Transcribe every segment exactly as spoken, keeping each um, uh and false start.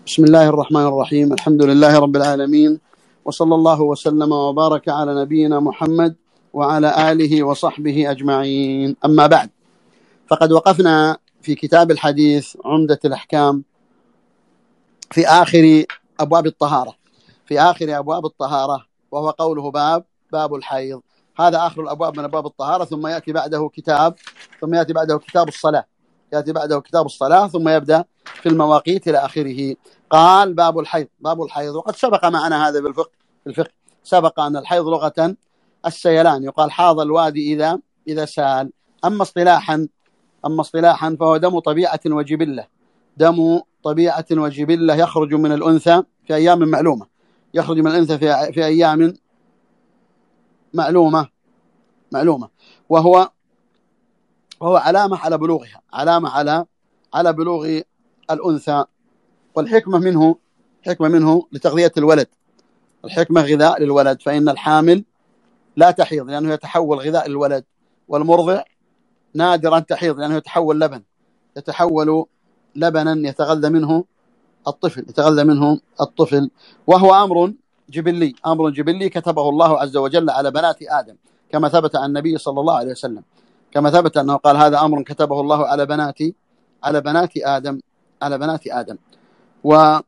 بسم الله الرحمن الرحيم. الحمد لله رب العالمين، وصلى الله وسلم وبارك على نبينا محمد وعلى آله وصحبه أجمعين. أما بعد، فقد وقفنا في كتاب الحديث عمدة الأحكام في آخر أبواب الطهارة في آخر أبواب الطهارة وهو قوله باب باب الحيض. هذا آخر الأبواب من أبواب الطهارة، ثم يأتي بعده كتاب ثم يأتي بعده كتاب الصلاة يأتي بعده كتاب الصلاة ثم يبدأ في المواقيت إلى آخره. قال باب الحيض باب الحيض وقد سبق معنا هذا بالفقه في الفقه سبق أن الحيض لغة السيلان، يقال حاض الوادي إذا إذا سال. أما اصطلاحا أما اصطلاحا فهو دم طبيعة وجبلة دم طبيعة وجبلة يخرج من الأنثى في أيام معلومة يخرج من الأنثى في, في أيام معلومة معلومة وهو وهو علامة على بلوغها علامة على على بلوغ الأنثى. والحكمة منه حكمة منه لتغذية الولد الحكمة غذاء للولد، فإن الحامل لا تحيض لأنه يتحول غذاء للولد، والمرضع نادرا تحيض لأنه يتحول لبن يتحول لبنا يتغذى منه الطفل يتغذى منه الطفل وهو أمر جبلي أمر جبلي كتبه الله عز وجل على بنات آدم، كما ثبت عن النبي صلى الله عليه وسلم كما ثبت أنه قال هذا أمر كتبه الله على بنات على بنات آدم على بنات آدم. و,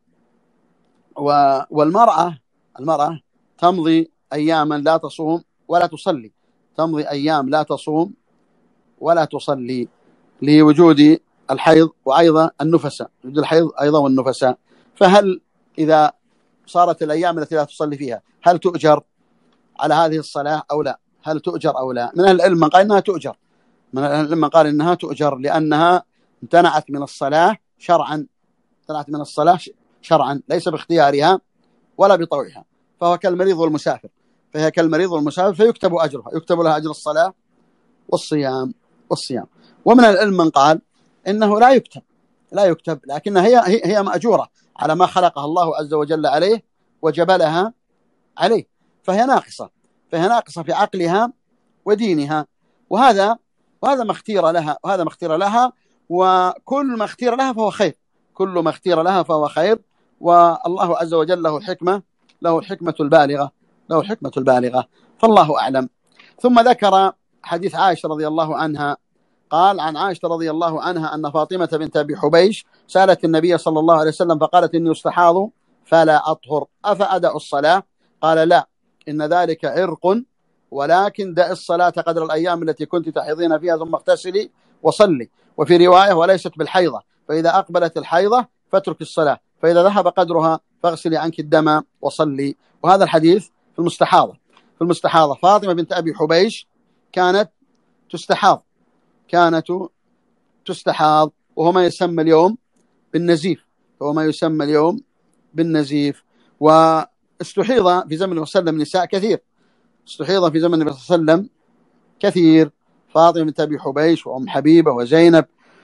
و والمرأة المرأة تمضي أياما لا تصوم ولا تصلي تمضي أيام لا تصوم ولا تصلي لوجود الحيض وأيضا النفساء وجود الحيض أيضا والنفساء. فهل إذا صارت الأيام التي لا تصلي فيها هل تؤجر على هذه الصلاة أو لا؟ هل تؤجر أو لا؟ من أهل العلم من قال إنها تؤجر من أهل العلم من قال إنها تؤجر لأنها امتنعت من الصلاة شرعا امتنعت من الصلاة شرعا ليس باختيارها ولا بطوعها، فهو كالمريض والمسافر فهي كالمريض والمسافر فيكتب أجرها يكتب لها أجر الصلاة والصيام والصيام. ومن العلم من قال إنه لا يكتب لا يكتب لكنها هي هي مأجورة على ما خلقها الله عز وجل عليه وجبلها عليه، فهي ناقصة فهي ناقصة في عقلها ودينها، وهذا وهذا ما اختير لها وهذا ما اختير لها وكل ما اختير لها فهو خير كل ما اختير لها فهو خير والله عز وجل له الحكمة له الحكمة البالغة له الحكمة البالغة فالله أعلم. ثم ذكر حديث عائشة رضي الله عنها قال عن عائشة رضي الله عنها أن فاطمة بنت أبي حبيش سألت النبي صلى الله عليه وسلم فقالت إني استحاض فلا أطهر أفأدع الصلاة؟ قال لا، إن ذلك عرق، ولكن دع الصلاة قدر الأيام التي كنت تحيضين فيها ثم اغتسلي وصلي. وفي رواية وليست بالحيضة، فإذا أقبلت الحيضة فاترك الصلاة، فإذا ذهب قدرها فاغسلي عنك الدم وصلي. وهذا الحديث في المستحاضة في المستحاضة فاطمة بنت أبي حبيش كانت تستحاض كانت تستحاض وهو ما يسمى اليوم بالنزيف وهو ما يسمى اليوم بالنزيف. واستحيض في زمن النبي صلى الله عليه وسلم نساء كثير استحيض في زمن النبي صلى الله عليه وسلم كثير فاطمة بنت أبي حبيش وأم حبيبة وزينب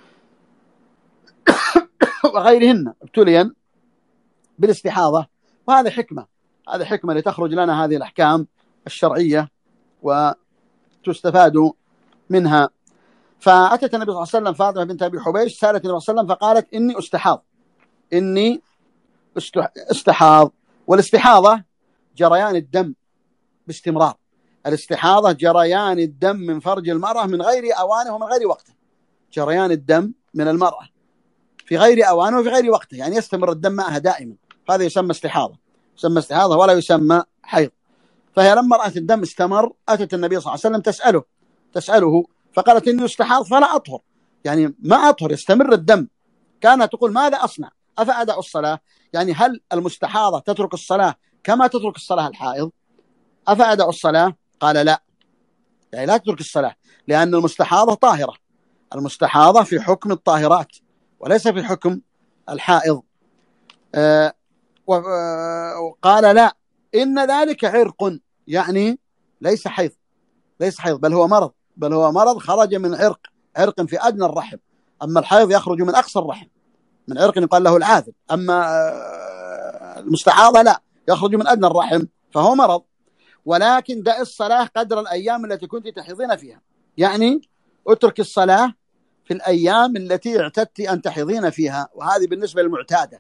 وغيرهن ابتليا بالاستحاضة، وهذا حكمة هذا حكمة لتخرج لنا هذه الأحكام الشرعية وتستفاد منها. فأتت النبي صلى الله عليه وسلم فاطمة بنت أبي حبيش سألت النبي صلى الله عليه وسلم فقالت إني استحاض إني استحاض. والاستحاضة جريان الدم باستمرار الاستحاضة جريان الدم من فرج المرأة من غير أوانه ومن غير وقته جريان الدم من المرأة في غير أوانه وفي غير وقته، يعني يستمر الدم معها دائما، هذا يسمى استحاضة يسمى استحاضة ولا يسمى حيض. فهي لما رأت الدم استمر أتت النبي صلى الله عليه وسلم تسأله تسأله فقالت إني استحاض فلا أطهر، يعني ما أطهر يستمر الدم. كانت تقول ماذا أصنع أفأدع الصلاة؟ يعني هل المستحاضة تترك الصلاة كما تترك الصلاة الحائض؟ أفأدع الصلاة؟ قال لا، يعني لا تترك الصلاة لأن المستحاضة طاهرة المستحاضة في حكم الطاهرات وليس في حكم الحائض. أه وقال لا، إن ذلك عرق، يعني ليس حيض ليس حيض بل هو مرض بل هو مرض خرج من عرق عرق في أدنى الرحم، أما الحيض يخرج من أقصى الرحم من عرق يقال له العاذل، أما المستحاضة لا يخرج من أدنى الرحم فهو مرض. ولكن دع الصلاة قدر الأيام التي كنت تحيضين فيها، يعني اترك الصلاة في الأيام التي اعتدت أن تحيضين فيها، وهذه بالنسبة للمعتادة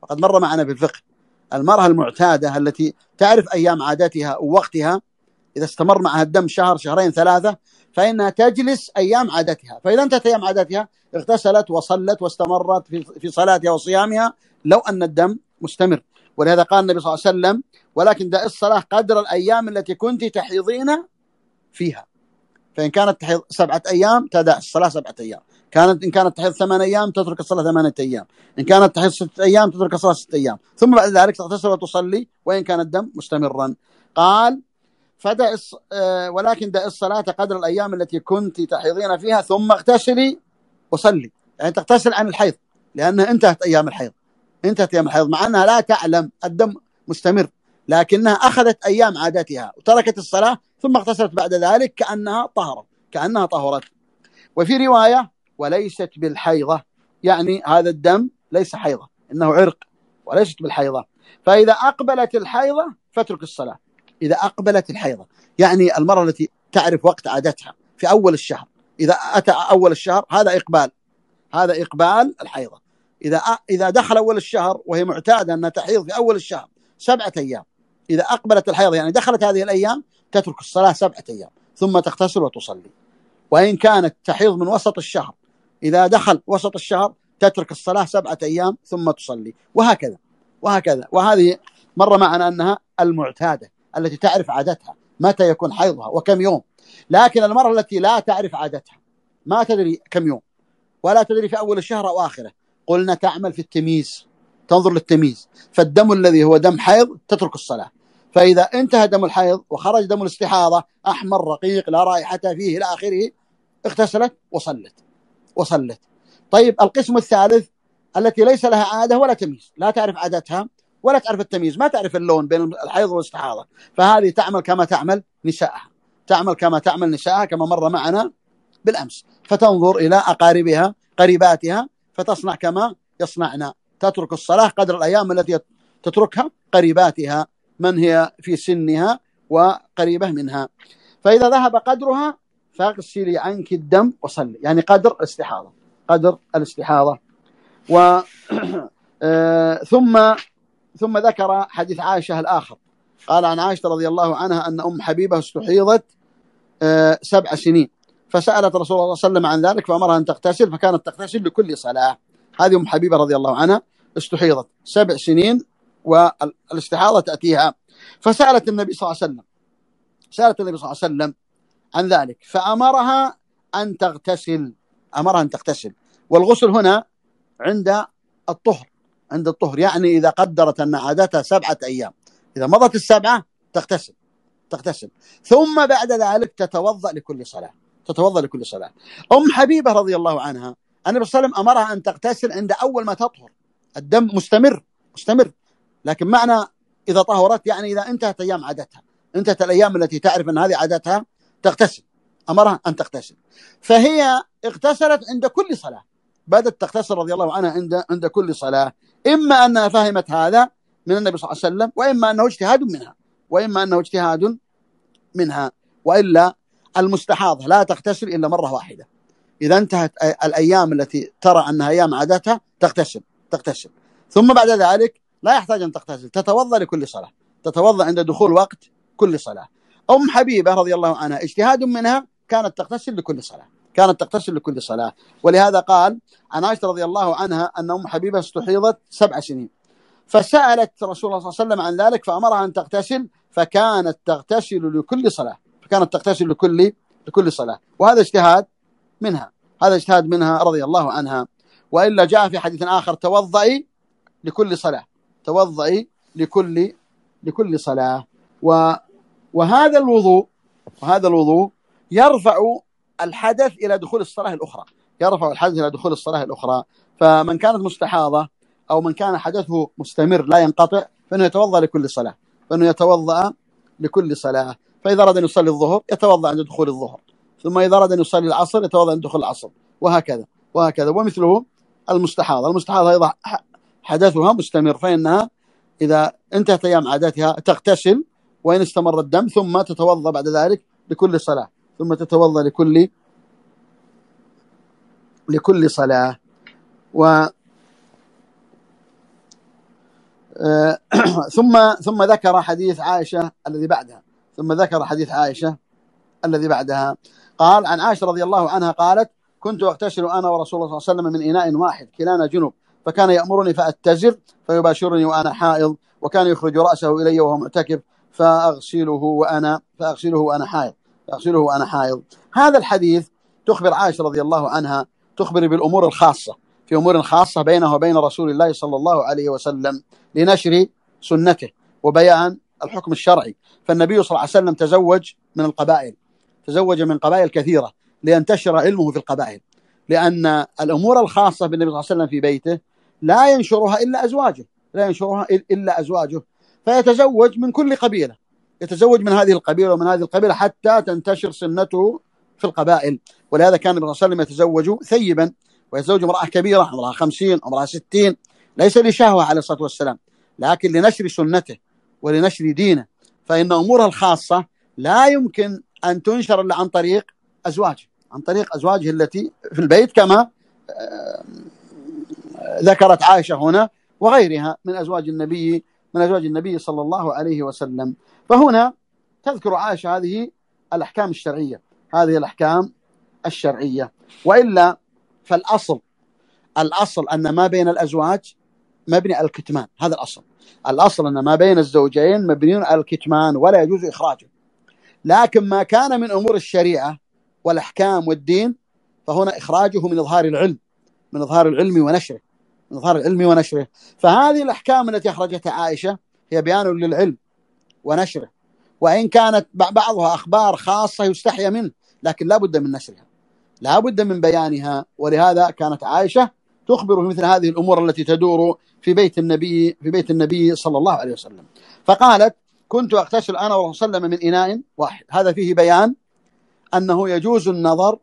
وقد مر معنا في الفقه المرأة المعتادة التي تعرف أيام عادتها ووقتها، إذا استمر معها الدم شهر شهرين ثلاثة فإنها تجلس أيام عادتها، فإذا انتهت أيام عادتها اغتسلت وصلت واستمرت في صلاتها وصيامها لو أن الدم مستمر. ولهذا قال النبي صلى الله عليه وسلم: ولكن دع الصلاة قدر الأيام التي كنت تحيضين فيها. فإن كانت تحيض سبعة أيام تدع الصلاة سبعة أيام، كانت إن كانت تحيض ثمان أيام تترك الصلاة ثمانية أيام، إن كانت تحيض ستة أيام تترك الصلاة ستة أيام، ثم بعد ذلك تغتسل وتصلي وإن كان الدم مستمرا. قال: فدع آه ولكن دع الصلاة قدر الأيام التي كنت تحيضين فيها ثم اغتسلي وصلي، يعني تغتسل عن الحيض لأنها انتهت أيام الحيض، انتهت أيام الحيض مع أنها لا تعلم الدم مستمر، لكنها أخذت أيام عادتها وتركت الصلاة ثم اغتسلت بعد ذلك كأنها طهرت كأنها طهرت. وفي رواية: وليست بالحيضة، يعني هذا الدم ليس حيضة، إنه عرق وليست بالحيضة. فإذا أقبلت الحيضة فاترك الصلاة. إذا أقبلت الحيضة يعني المرأة التي تعرف وقت عادتها في أول الشهر، إذا أتى أول الشهر هذا إقبال، هذا إقبال الحيضة. إذا إذا دخل أول الشهر وهي معتادة أنها تحيض في أول الشهر سبعة أيام، إذا أقبلت الحيضة يعني دخلت هذه الأيام تترك الصلاة سبعة أيام ثم تغتسل وتصلي. وإن كانت تحيض من وسط الشهر، إذا دخل وسط الشهر تترك الصلاة سبعة أيام ثم تصلي، وهكذا وهكذا. وهذه مر معنا أنها المعتادة التي تعرف عادتها متى يكون حيضها وكم يوم. لكن المرأة التي لا تعرف عادتها، ما تدري كم يوم ولا تدري في أول الشهر أو آخره، قلنا تعمل في التمييز، تنظر للتمييز، فالدم الذي هو دم حيض تترك الصلاة. فإذا انتهى دم الحيض وخرج دم الاستحاضة أحمر رقيق لا رائحة فيه إلى آخره، اغتسلت وصلت وصلت. طيب القسم الثالث التي ليس لها عادة ولا تمييز، لا تعرف عادتها ولا تعرف التمييز، ما تعرف اللون بين الحيض والاستحاضة، فهذه تعمل كما تعمل نسائها، تعمل كما تعمل نسائها كما مر معنا بالأمس، فتنظر إلى أقاربها قريباتها فتصنع كما يصنعنا، تترك الصلاة قدر الأيام التي تتركها قريباتها من هي في سنها وقريبة منها. فإذا ذهب قدرها فاغسلي عنك الدم وصلي، يعني قدر الاستحاضة، قدر الاستحاضة. و ثم ثم ذكر حديث عائشة الآخر، قال عن عائشة رضي الله عنها أن أم حبيبة استحيضت سبع سنين فسألت رسول الله صلى الله عليه وسلم عن ذلك فأمرها أن تغتسل، فكانت تغتسل لكل صلاة. هذه أم حبيبة رضي الله عنها استحيضت سبع سنين والاستحاضة تأتيها، فسألت النبي صلى الله عليه وسلم سألت النبي صلى الله عليه وسلم عن ذلك فأمرها أن تغتسل، أمرها أن تغتسل. والغسل هنا عند الطهر، عند الطهر يعني إذا قدرت أن عادتها سبعة أيام، إذا مضت السبعة تغتسل تغتسل ثم بعد ذلك تتوضأ لكل صلاة، تتوضأ لكل صلاة. أم حبيبة رضي الله عنها النبي صلى الله عليه وسلم أمرها أن تغتسل عند أول ما تطهر، الدم مستمر مستمر، لكن معنى إذا طهرت يعني إذا انتهت أيام عادتها، انتهت الأيام التي تعرف أن هذه عادتها تغتسل، أمرها أن تغتسل. فهي اغتسلت عند كل صلاة، بدأت تغتسل رضي الله عنها عند عند كل صلاة، إما أنها فهمت هذا من النبي صلى الله عليه وسلم وإما أنه اجتهاد منها وإما أنه اجتهاد منها وإلا المستحاضة لا تغتسل إلا مرة واحدة، إذا انتهت الأيام التي ترى أنها أيام عادتها تغتسل تغتسل ثم بعد ذلك لا يحتاج أن تغتسل، تتوضأ لكل صلاة، تتوضأ عند دخول وقت كل صلاة. أم حبيبة رضي الله عنها اجتهاد منها كانت تغتسل لكل صلاة، كانت تغتسل لكل صلاة. ولهذا قال عن عائشة رضي الله عنها أن أم حبيبة استحيضت سبع سنين فسألت رسول الله صلى الله عليه وسلم عن ذلك فأمرها أن تغتسل فكانت تغتسل لكل صلاة، فكانت تغتسل لكل لكل صلاة. وهذا اجتهاد منها، هذا اجتهاد منها رضي الله عنها. وإلا جاء في حديث آخر توضئي لكل صلاة، توضئي لكل لكل صلاة. و وهذا الوضوء وهذا الوضوء يرفع الحدث إلى دخول الصلاة الأخرى، يرفع الحدث إلى دخول الصلاة الأخرى. فمن كانت مستحاضة أو من كان حدثه مستمر لا ينقطع فإنه يتوضأ لكل صلاة، فإنه يتوضأ لكل صلاة. فإذا أراد أن يصلي الظهر يتوضأ عند دخول الظهر، ثم إذا أراد أن يصلي العصر يتوضأ عند دخول العصر، وهكذا وهكذا. ومثله المستحاضة، المستحاضة أيضا حدثها مستمر فإنها إذا انتهت أيام عادتها تغتسل وإن استمر الدم ثم تتوضأ بعد ذلك لكل صلاة، ثم تتوضأ لكل لكل صلاة. و ثم ثم ذكر حديث عائشة الذي بعدها ثم ذكر حديث عائشة الذي بعدها قال عن عائشة رضي الله عنها قالت كنت أغتسل أنا ورسول الله صلى الله عليه وسلم من إناء واحد كلانا جنب فكان يأمرني فأتزر فيباشرني وأنا حائض وكان يخرج رأسه إلي وهو معتكف فأغسله وأنا فأغسله وأنا حائض فأغسله وأنا حائض. هذا الحديث تخبر عائشة رضي الله عنها تخبر بالأمور الخاصة في أمور خاصة بينه وبين رسول الله صلى الله عليه وسلم لنشر سنته وبيان الحكم الشرعي. فالنبي صلى الله عليه وسلم تزوج من القبائل تزوج من قبائل كثيرة لينتشر علمه في القبائل، لأن الأمور الخاصة بالنبي صلى الله عليه وسلم في بيته لا ينشرها إلا أزواجه لا ينشرها إلا أزواجه فيتزوج من كل قبيلة يتزوج من هذه القبيلة ومن هذه القبيلة حتى تنتشر سنته في القبائل. ولهذا كان النبي صلى الله عليه وسلم يتزوج ثيبا ويتزوج امرأة كبيرة عمرها خمسين عمرها ستين ليس لشهوة عليه الصلاة والسلام لكن لنشر سنته ولنشر دينه. فإن أمورها الخاصة لا يمكن أن تنشر إلا عن طريق أزواجه عن طريق أزواجه التي في البيت كما ذكرت عائشة هنا وغيرها من أزواج النبي من أزواج النبي صلى الله عليه وسلم. فهنا تذكر عائشة هذه الأحكام الشرعية هذه الأحكام الشرعية. وإلا فالأصل الأصل أن ما بين الأزواج مبني على الكتمان. هذا الأصل الأصل أن ما بين الزوجين مبنيون على الكتمان ولا يجوز إخراجه. لكن ما كان من أمور الشريعة والأحكام والدين فهنا إخراجه من إظهار العلم من إظهار العلم ونشره من إظهار العلم ونشره. فهذه الأحكام التي أخرجتها عائشة هي بيان للعلم ونشره، وإن كانت بعضها أخبار خاصة يستحيا منه لكن لا بد من نشرها لا بد من بيانها. ولهذا كانت عائشة تخبر مثل هذه الأمور التي تدور في بيت النبي في بيت النبي صلى الله عليه وسلم. فقالت كنت أغتسل أنا ورسول الله صلى الله عليه وسلم من إناء واحد. هذا فيه بيان أنه يجوز النظر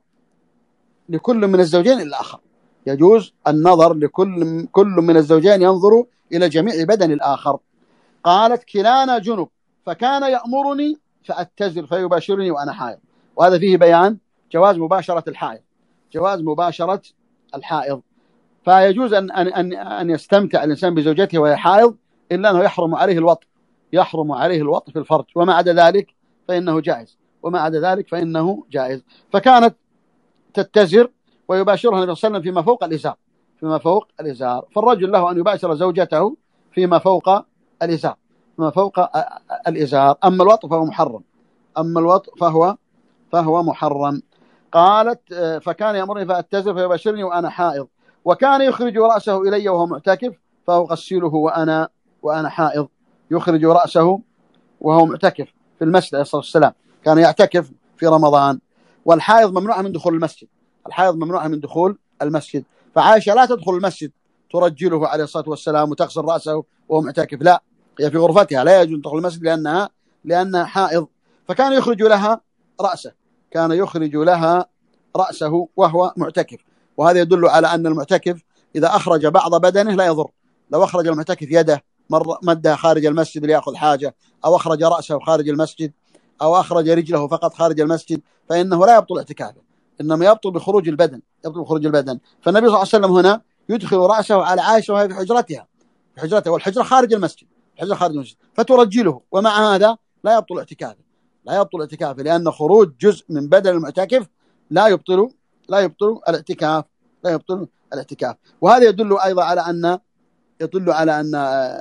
لكل من الزوجين إلى الآخر يجوز النظر لكل كل من الزوجين ينظر إلى جميع بدن الآخر. قالت كلانا جنب فكان يأمرني فأتزر فيباشرني وأنا حائض. وهذا فيه بيان جواز مباشرة الحائض جواز مباشرة الحائض. فيجوز أن أن أن يستمتع الإنسان بزوجته وهي حائض إلا أنه يحرم عليه الوطء يحرم عليه الوطء في الفرج وما عدا ذلك فإنه جائز وما عدا ذلك فإنه جائز. فكانت تتزر ويباشرها النبي صلى الله عليه وسلم فيما فوق الإزار فيما فوق الإزار. فالرجل له أن يباشر زوجته فيما فوق الإزار فيما فوق الإزار. أما الوطء فهو محرم أما الوطء فهو فهو محرم. قالت فكان يأمرني فأتزر فيباشرني وأنا حائض وكان يخرج رأسه إلي وهو معتكف فأغسله وأنا وأنا حائض. يخرج رأسه وهو معتكف في المسجد عليه الصلاة والسلام كان يعتكف في رمضان. والحائض ممنوعة من دخول المسجد الحائض ممنوعة من دخول المسجد. فعائشة لا تدخل المسجد ترجله عليه الصلاة والسلام وتغسل رأسه وهو معتكف لا هي في غرفتها لا يجوز تدخل المسجد لأنها لأنها حائض. فكان يخرج لها رأسه كان يخرج لها رأسه وهو معتكف. وهذا يدل على أن المعتكف إذا أخرج بعض بدنه لا يضر. لو أخرج المعتكف يده مر مدها خارج المسجد ليأخذ حاجة أو أخرج رأسه خارج المسجد أو أخرج رجله فقط خارج المسجد فإنه لا يبطل اعتكافه إنما يبطل بخروج البدن يبطل بخروج البدن. فالنبي صلى الله عليه وسلم هنا يدخل رأسه على عائشة وهي في حجرتها في حجرتها والحجرة خارج المسجد الحجرة خارج المسجد فترجله ومع هذا لا يبطل اعتكافه لا يبطل اعتكافه لأن خروج جزء من بدن المعتكف لا يبطل لا يبطل الاعتكاف لا يبطل الاعتكاف. وهذا يدل أيضا على أن يدل على أن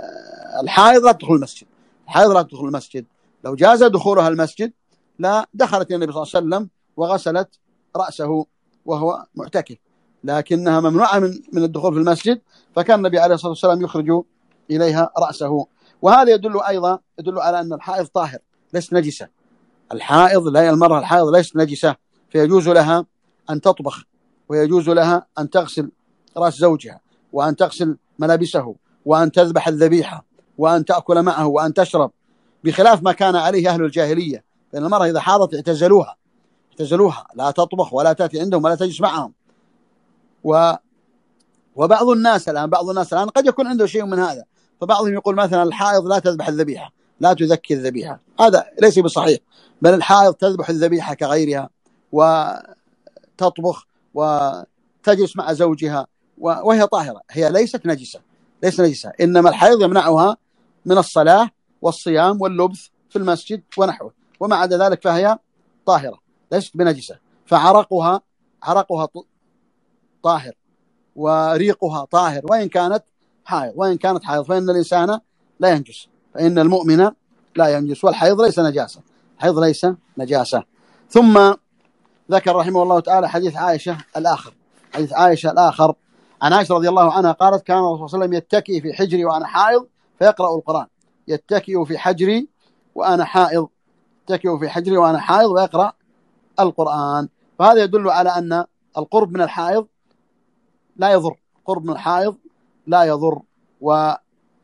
الحائض لا تدخل المسجد الحائض لا تدخل المسجد. لو جاز دخولها المسجد لا دخلت النبي صلى الله عليه وسلم وغسلت رأسه وهو معتكف لكنها ممنوعة من من الدخول في المسجد. فكان النبي عليه الصلاة والسلام يخرج إليها رأسه. وهذا يدل أيضا يدل على أن الحائض طاهر ليس نجسة. الحائض لا المرأة الحائض ليست نجسة فيجوز لها أن تطبخ ويجوز لها أن تغسل رأس زوجها وأن تغسل ملابسه وأن تذبح الذبيحة وأن تأكل معه وأن تشرب بخلاف ما كان عليه أهل الجاهلية. فإن المرأة إذا حاضت اعتزلوها اعتزلوها لا تطبخ ولا تأتي عندهم ولا تجلس معهم. و وبعض الناس الآن بعض الناس الآن قد يكون عنده شيء من هذا فبعضهم يقول مثلا الحائض لا تذبح الذبيحة لا تذكي الذبيحة. هذا ليس بصحيح بل الحائض تذبح الذبيحة كغيرها وتطبخ وتجلس مع زوجها وهي طاهرة هي ليست نجسة ليس نجسة، إنما الحيض يمنعها من الصلاة والصيام واللبث في المسجد ونحوه، وما عدا ذلك فهي طاهرة ليست بنجسة. فعرقها عرقها طاهر وريقها طاهر وإن كانت حائض، وإن كانت حائض فإن الإنسان لا ينجس، فإن المؤمن لا ينجس، والحيض ليس نجاسة، الحيض ليس نجاسة. ثم ذكر رحمه الله تعالى حديث عائشة الآخر، حديث عائشة الآخر عن عائشة رضي الله عنها قالت: كان الرسول صلى الله عليه وسلم يتكئ في حجري وأنا حائض فيقرأ القرآن. يتكئ في حجري وأنا حائض، يتكئ في حجري وأنا حائض ويقرأ القرآن. فهذا يدل على أن القرب من الحائض لا يضر، قرب من الحائض لا يضر، وليس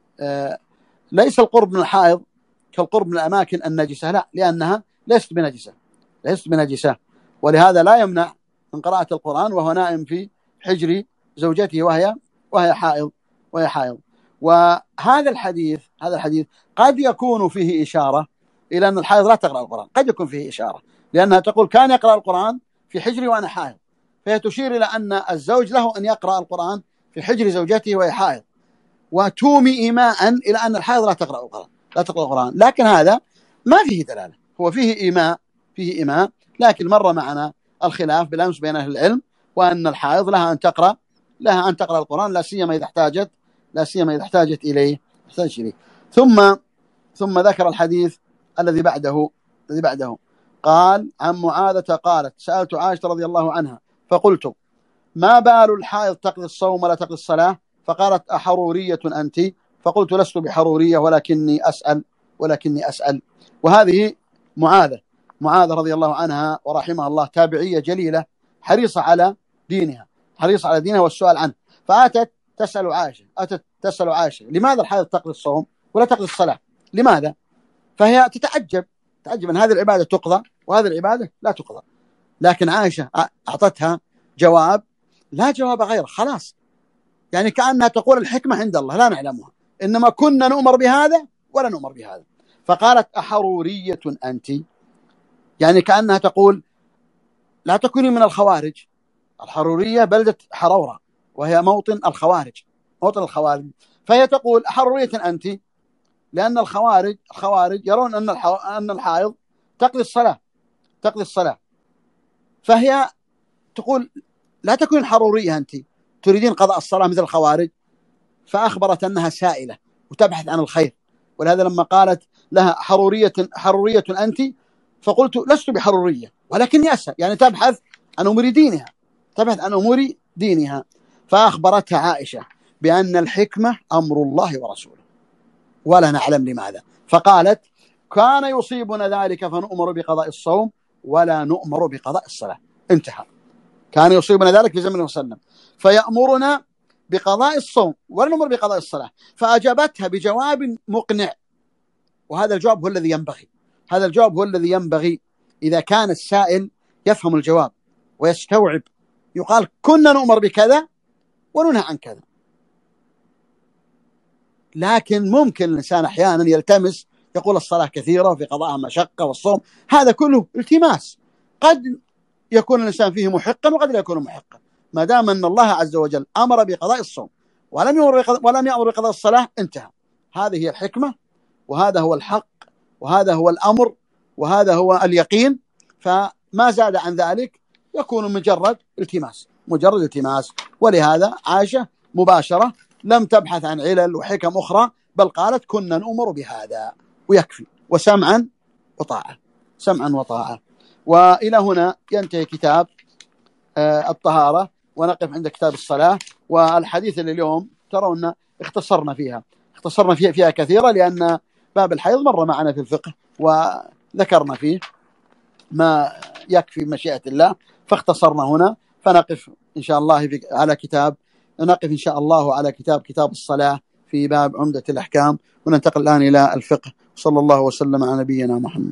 القرب من الحائض كالقرب من الأماكن النجسة، لا، لأنها ليست بنجسة، ليست بنجسة، ولهذا لا يمنع من قراءة القرآن وهو نائم في حجر زوجته وهي وهي حائض وهي حائض. وهذا الحديث هذا الحديث قد يكون فيه إشارة إلى أن الحائض لا تقرأ القرآن، قد يكون فيه إشارة، لأنها تقول كان يقرأ القرآن في حجري وأنا حائض، فهي تشير إلى أن الزوج له أن يقرأ القرآن في حجر زوجته وهي حائض، وتومي إيماء إلى أن الحائض لا تقرأ القرآن لا تقرأ القرآن لكن هذا ما فيه دلالة، هو فيه إيماء فيه إيماء لكن مر معنا الخلاف بالأمس بين أهل العلم، وأن الحائض لها أن تقرأ لها أن تقرأ القرآن، لا سيما إذا احتاجت لا سيما إذا احتاجت إليه احتاجت إليه. ثم ثم ذكر الحديث الذي بعده الذي بعده قال: عن معاذة قالت: سألت عائشة رضي الله عنها فقلت: ما بال الحائض تقضي الصوم ولا تقضي الصلاة؟ فقالت: أحرورية أنت؟ فقلت: لست بحرورية ولكني أسأل ولكني أسأل. وهذه معاذة معاذة رضي الله عنها ورحمها الله، تابعية جليلة حريصة على دينها حريصة على دينها والسؤال عنه، فأتت تسأل عائشة أتت تسأل عائشة لماذا الحائض تقضي الصوم ولا تقضي الصلاة؟ لماذا؟ فهي تتعجب تعجب أن هذه العبادة تقضى وهذه العبادة لا تقضى، لكن عائشة أعطتها جواب لا جواب غيره، خلاص، يعني كأنها تقول الحكمة عند الله لا نعلمها، إنما كنا نؤمر بهذا ولا نؤمر بهذا. فقالت: أحرورية أنت؟ يعني كأنها تقول لا تكوني من الخوارج، الحرورية بلدة حرورة وهي موطن الخوارج موطن الخوارج فهي تقول: أحرورية أنت؟ لأن الخوارج الخوارج يرون أن أن الحائض تقضي الصلاة تقضي الصلاة فهي تقول لا تكون حرورية أنت، تريدين قضاء الصلاة مثل الخوارج. فأخبرت أنها سائلة وتبحث عن الخير، ولهذا لما قالت لها: حرورية حرورية أنت؟ فقلت: لست بحرورية ولكني أسأل، يعني تبحث عن أمور دينها تبحث عن أمور دينها. فأخبرتها عائشة بأن الحكمة أمر الله ورسوله ولا نعلم لماذا، فقالت: كان يصيبنا ذلك فنؤمر بقضاء الصوم ولا نؤمر بقضاء الصلاة. انتهى. كان يصيبنا ذلك في زمن وسلم فيأمرنا بقضاء الصوم ولا نؤمر بقضاء الصلاة. فأجابتها بجواب مقنع، وهذا الجواب هو الذي ينبغي هذا الجواب هو الذي ينبغي إذا كان السائل يفهم الجواب ويستوعب، يقال كنا نؤمر بكذا وننهى عن كذا. لكن ممكن الإنسان أحيانا يلتمس، يقول الصلاة كثيرة وفي قضاءها مشقة والصوم، هذا كله التماس، قد يكون الإنسان فيه محقا وقد لا يكون محقا. ما دام أن الله عز وجل أمر بقضاء الصوم ولم يأمر ولم يأمر بقضاء الصلاة انتهى. هذه هي الحكمة وهذا هو الحق وهذا هو الأمر وهذا هو اليقين، فما زاد عن ذلك يكون مجرد التماس مجرد التماس. ولهذا عائشة مباشرة لم تبحث عن علل وحكم أخرى، بل قالت: كنا نؤمر بهذا ويكفي، وسمعا وطاعة سمعا وطاعة. وإلى هنا ينتهي كتاب الطهارة، ونقف عند كتاب الصلاة. والحديث اللي اليوم ترون اختصرنا فيها اختصرنا فيها, فيها كثيرا، لأن باب الحيض مر معنا في الفقه وذكرنا فيه ما يكفي مشيئة الله، فاختصرنا هنا. فنقف إن شاء الله على كتاب نقف إن شاء الله على كتاب كتاب الصلاة في باب عمدة الأحكام، وننتقل الآن إلى الفقه. صلى الله وسلم على نبينا محمد.